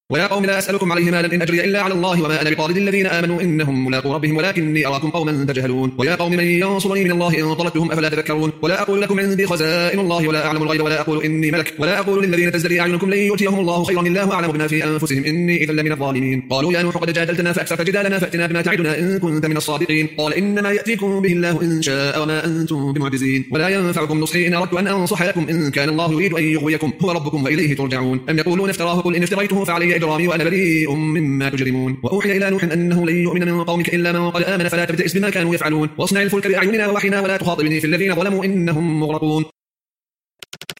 ويا قوم لا أسألكم عليه مالا إن أجري إلا على الله وما أنا بطارد الذين آمنوا إنهم ملاقو ربهم ولكني أراكم قوما تجهلون. ويا قوم من ينصرني من الله إن طردتهم أفلا تذكرون. ولا أقول لكم عندي خزائن الله ولا أعلم الغيب ولا أقول إني ملك ولا أقول للذين تزدري أعينكم لن يؤتيهم الله خيرا الله أعلم بما في أنفسهم إني إذا لمن الظالمين. قالوا يا نوح قد جادلتنا فأكثرت جدالنا فأتنا بما تعدنا إن كنت من الصادقين. قال إنما يأتيكم به الله إن شاء وما أنتم بمعجزين. ولا ينفعكم نصحي إن أردت أن أنصح لكم إن كان الله يريد أن يغويكم هو ربكم وإليه ترجعون. أم يقولون افتراه قل إن افتريته فعلي إجرامي وأنا بريء مما تجرمون. وأوحي إلى نوح أنه لن يؤمن من قومك إلا من قد آمن فلا تبتئس بما كانوا يفعلون واصنع الفلك بأعيننا ووحينا ولا تخاطبني في الذين ظلموا إنهم مغرقون.